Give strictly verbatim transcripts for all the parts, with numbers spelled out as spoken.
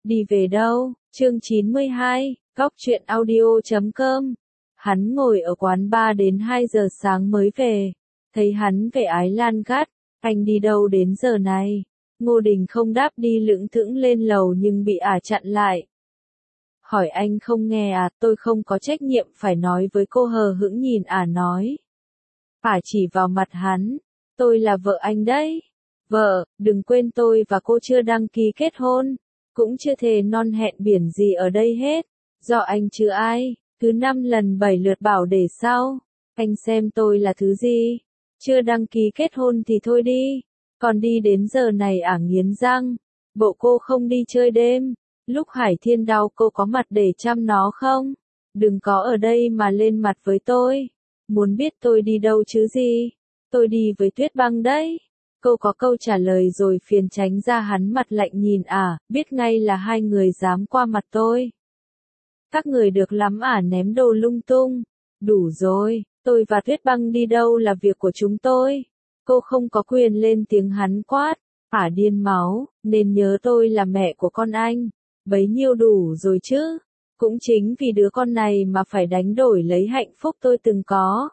Đi về đâu? Chương chín mươi hai, Góc truyện audio chấm com. Hắn ngồi ở quán bar đến hai giờ sáng mới về. Thấy hắn về Ái Lan gắt, anh đi đâu đến giờ này? Ngô Đình không đáp, đi lững thững lên lầu nhưng bị ả chặn lại. Hỏi anh không nghe à? Tôi không có trách nhiệm phải nói với cô, hờ hững nhìn ả nói. Ả chỉ vào mặt hắn. Tôi là vợ anh đấy. Vợ, đừng quên tôi và cô chưa đăng ký kết hôn. Cũng chưa thề non hẹn biển gì ở đây hết. Do anh chứ ai. Cứ năm lần bảy lượt bảo để sau. Anh xem tôi là thứ gì? Chưa đăng ký kết hôn thì thôi đi. Còn đi đến giờ này ả nghiến răng. Bộ cô không đi chơi đêm. Lúc Hải Thiên đau cô có mặt để chăm nó không? Đừng có ở đây mà lên mặt với tôi. Muốn biết tôi đi đâu chứ gì? Tôi đi với Tuyết Băng đấy. Cô có câu trả lời rồi phiền tránh ra, hắn mặt lạnh nhìn ả, biết ngay là hai người dám qua mặt tôi. Các người được lắm, ả ném đồ lung tung. Đủ rồi, tôi và Tuyết Băng đi đâu là việc của chúng tôi. Cô không có quyền lên tiếng, hắn quát. Ả điên máu, nên nhớ tôi là mẹ của con anh. Bấy nhiêu đủ rồi chứ. Cũng chính vì đứa con này mà phải đánh đổi lấy hạnh phúc tôi từng có.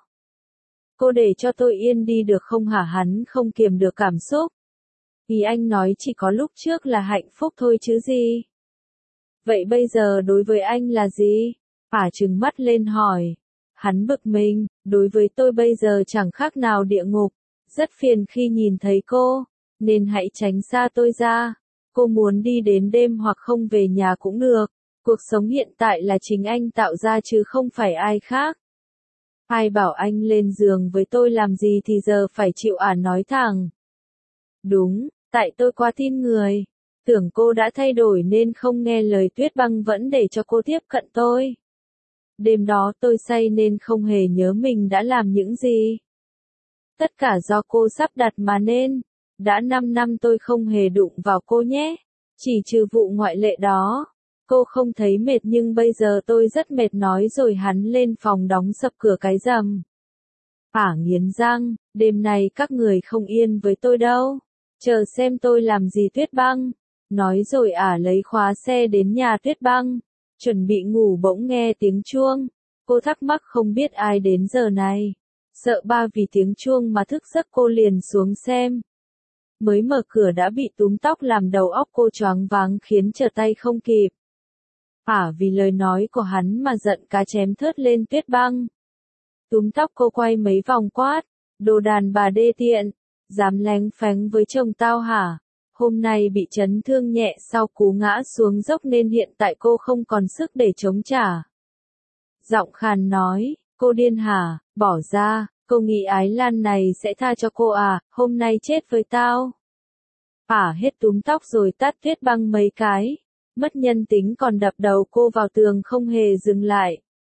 Cô để cho tôi yên đi được không hả? Hắn không kiềm được cảm xúc. Ý anh nói chỉ có lúc trước là hạnh phúc thôi chứ gì. Vậy bây giờ đối với anh là gì? Ả trừng mắt lên hỏi. Hắn bực mình, đối với tôi bây giờ chẳng khác nào địa ngục. Rất phiền khi nhìn thấy cô, nên hãy tránh xa tôi ra. Cô muốn đi đến đêm hoặc không về nhà cũng được. Cuộc sống hiện tại là chính anh tạo ra chứ không phải ai khác. Ai bảo anh lên giường với tôi làm gì thì giờ phải chịu, ả nói thẳng. Đúng, tại tôi quá tin người. Tưởng cô đã thay đổi nên không nghe lời Tuyết Băng vẫn để cho cô tiếp cận tôi. Đêm đó tôi say nên không hề nhớ mình đã làm những gì. Tất cả do cô sắp đặt mà nên. Đã năm năm tôi không hề đụng vào cô nhé. Chỉ trừ vụ ngoại lệ đó. Cô không thấy mệt nhưng bây giờ tôi rất mệt, nói rồi hắn lên phòng đóng sập cửa cái rầm. Ả nghiến răng, đêm nay các người không yên với tôi đâu. Chờ xem tôi làm gì Tuyết Băng. Nói rồi ả lấy khóa xe đến nhà Tuyết Băng. Chuẩn bị ngủ bỗng nghe tiếng chuông. Cô thắc mắc không biết ai đến giờ này. Sợ ba vì tiếng chuông mà thức giấc, cô liền xuống xem. Mới mở cửa đã bị túm tóc làm đầu óc cô choáng váng khiến trở tay không kịp. Ả vì lời nói của hắn mà giận cá chém thớt lên Tuyết Băng. Túm tóc cô quay mấy vòng quát. Đồ đàn bà đê tiện. Dám lén phén với chồng tao hả? Hôm nay bị chấn thương nhẹ sau cú ngã xuống dốc nên hiện tại cô không còn sức để chống trả. Giọng khàn nói. Cô điên hả? Bỏ ra. Cô nghĩ Ái Lan này sẽ tha cho cô à? Hôm nay chết với tao. Ả hết túm tóc rồi tát Tuyết Băng mấy cái. Mất nhân tính còn đập đầu cô vào tường không hề dừng lại.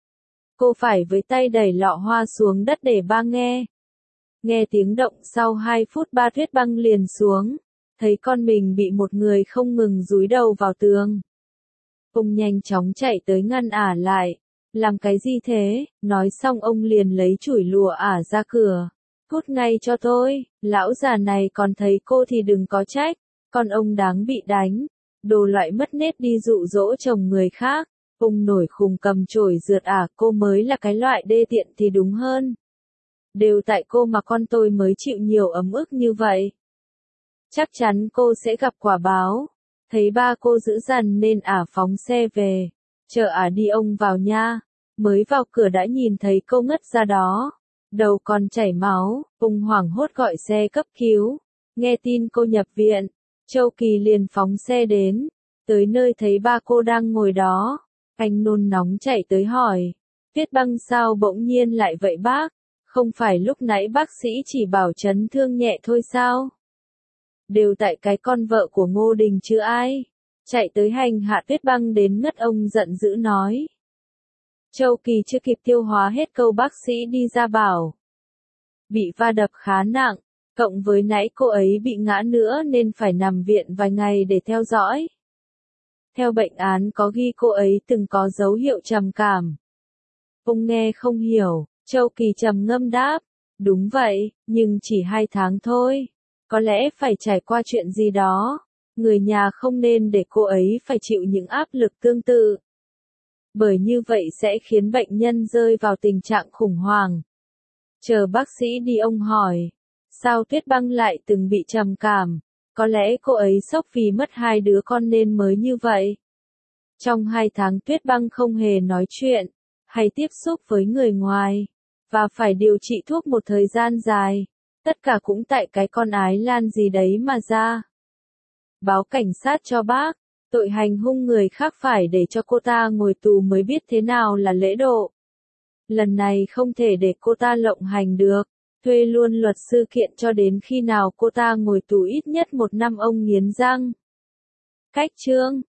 Cô phải với tay đẩy lọ hoa xuống đất để ba nghe. Nghe tiếng động sau hai phút ba Tuyết Băng liền xuống. Thấy con mình bị một người không ngừng dúi đầu vào tường. Ông nhanh chóng chạy tới ngăn ả lại. Làm cái gì thế? Nói xong ông liền lấy chủi lùa ả ra cửa. Cút ngay cho tôi, lão già này còn thấy cô thì đừng có trách. Con ông đáng bị đánh. Đồ loại mất nết đi dụ dỗ chồng người khác. Ông nổi khùng cầm chổi rượt ả, cô mới là cái loại đê tiện thì đúng hơn. Đều tại cô mà con tôi mới chịu nhiều ấm ức như vậy. Chắc chắn cô sẽ gặp quả báo. Thấy ba cô dữ dằn nên ả phóng xe về. Chờ ả đi ông vào nha. Mới vào cửa đã nhìn thấy cô ngất ra đó. Đầu còn chảy máu, ông hoảng hốt gọi xe cấp cứu. Nghe tin cô nhập viện. Châu Kỳ liền phóng xe đến. Tới nơi thấy ba cô đang ngồi đó. Anh nôn nóng chạy tới hỏi. Tuyết Băng sao bỗng nhiên lại vậy bác? Không phải lúc nãy bác sĩ chỉ bảo chấn thương nhẹ thôi sao? Đều tại cái con vợ của Ngô Đình chứ ai. Chạy tới hành hạ Tuyết Băng đến ngất, ông giận dữ nói. Châu Kỳ chưa kịp tiêu hóa hết câu bác sĩ đi ra bảo. Bị va đập khá nặng, cộng với nãy cô ấy bị ngã nữa nên phải nằm viện vài ngày để theo dõi. Theo bệnh án có ghi cô ấy từng có dấu hiệu trầm cảm. Ông nghe không hiểu, Châu Kỳ trầm ngâm đáp. Đúng vậy, nhưng chỉ hai tháng thôi. Có lẽ phải trải qua chuyện gì đó. Người nhà không nên để cô ấy phải chịu những áp lực tương tự. Bởi như vậy sẽ khiến bệnh nhân rơi vào tình trạng khủng hoảng. Chờ bác sĩ đi ông hỏi, sao Tuyết Băng lại từng bị trầm cảm? Có lẽ cô ấy sốc vì mất hai đứa con nên mới như vậy. Trong hai tháng Tuyết Băng không hề nói chuyện, hay tiếp xúc với người ngoài, và phải điều trị thuốc một thời gian dài. Tất cả cũng tại cái con Ái Lan gì đấy mà ra. Báo cảnh sát cho bác, tội hành hung người khác phải để cho cô ta ngồi tù mới biết thế nào là lễ độ. Lần này không thể để cô ta lộng hành được, thuê luôn luật sư kiện cho đến khi nào cô ta ngồi tù ít nhất một năm ông nghiến răng. Cách chương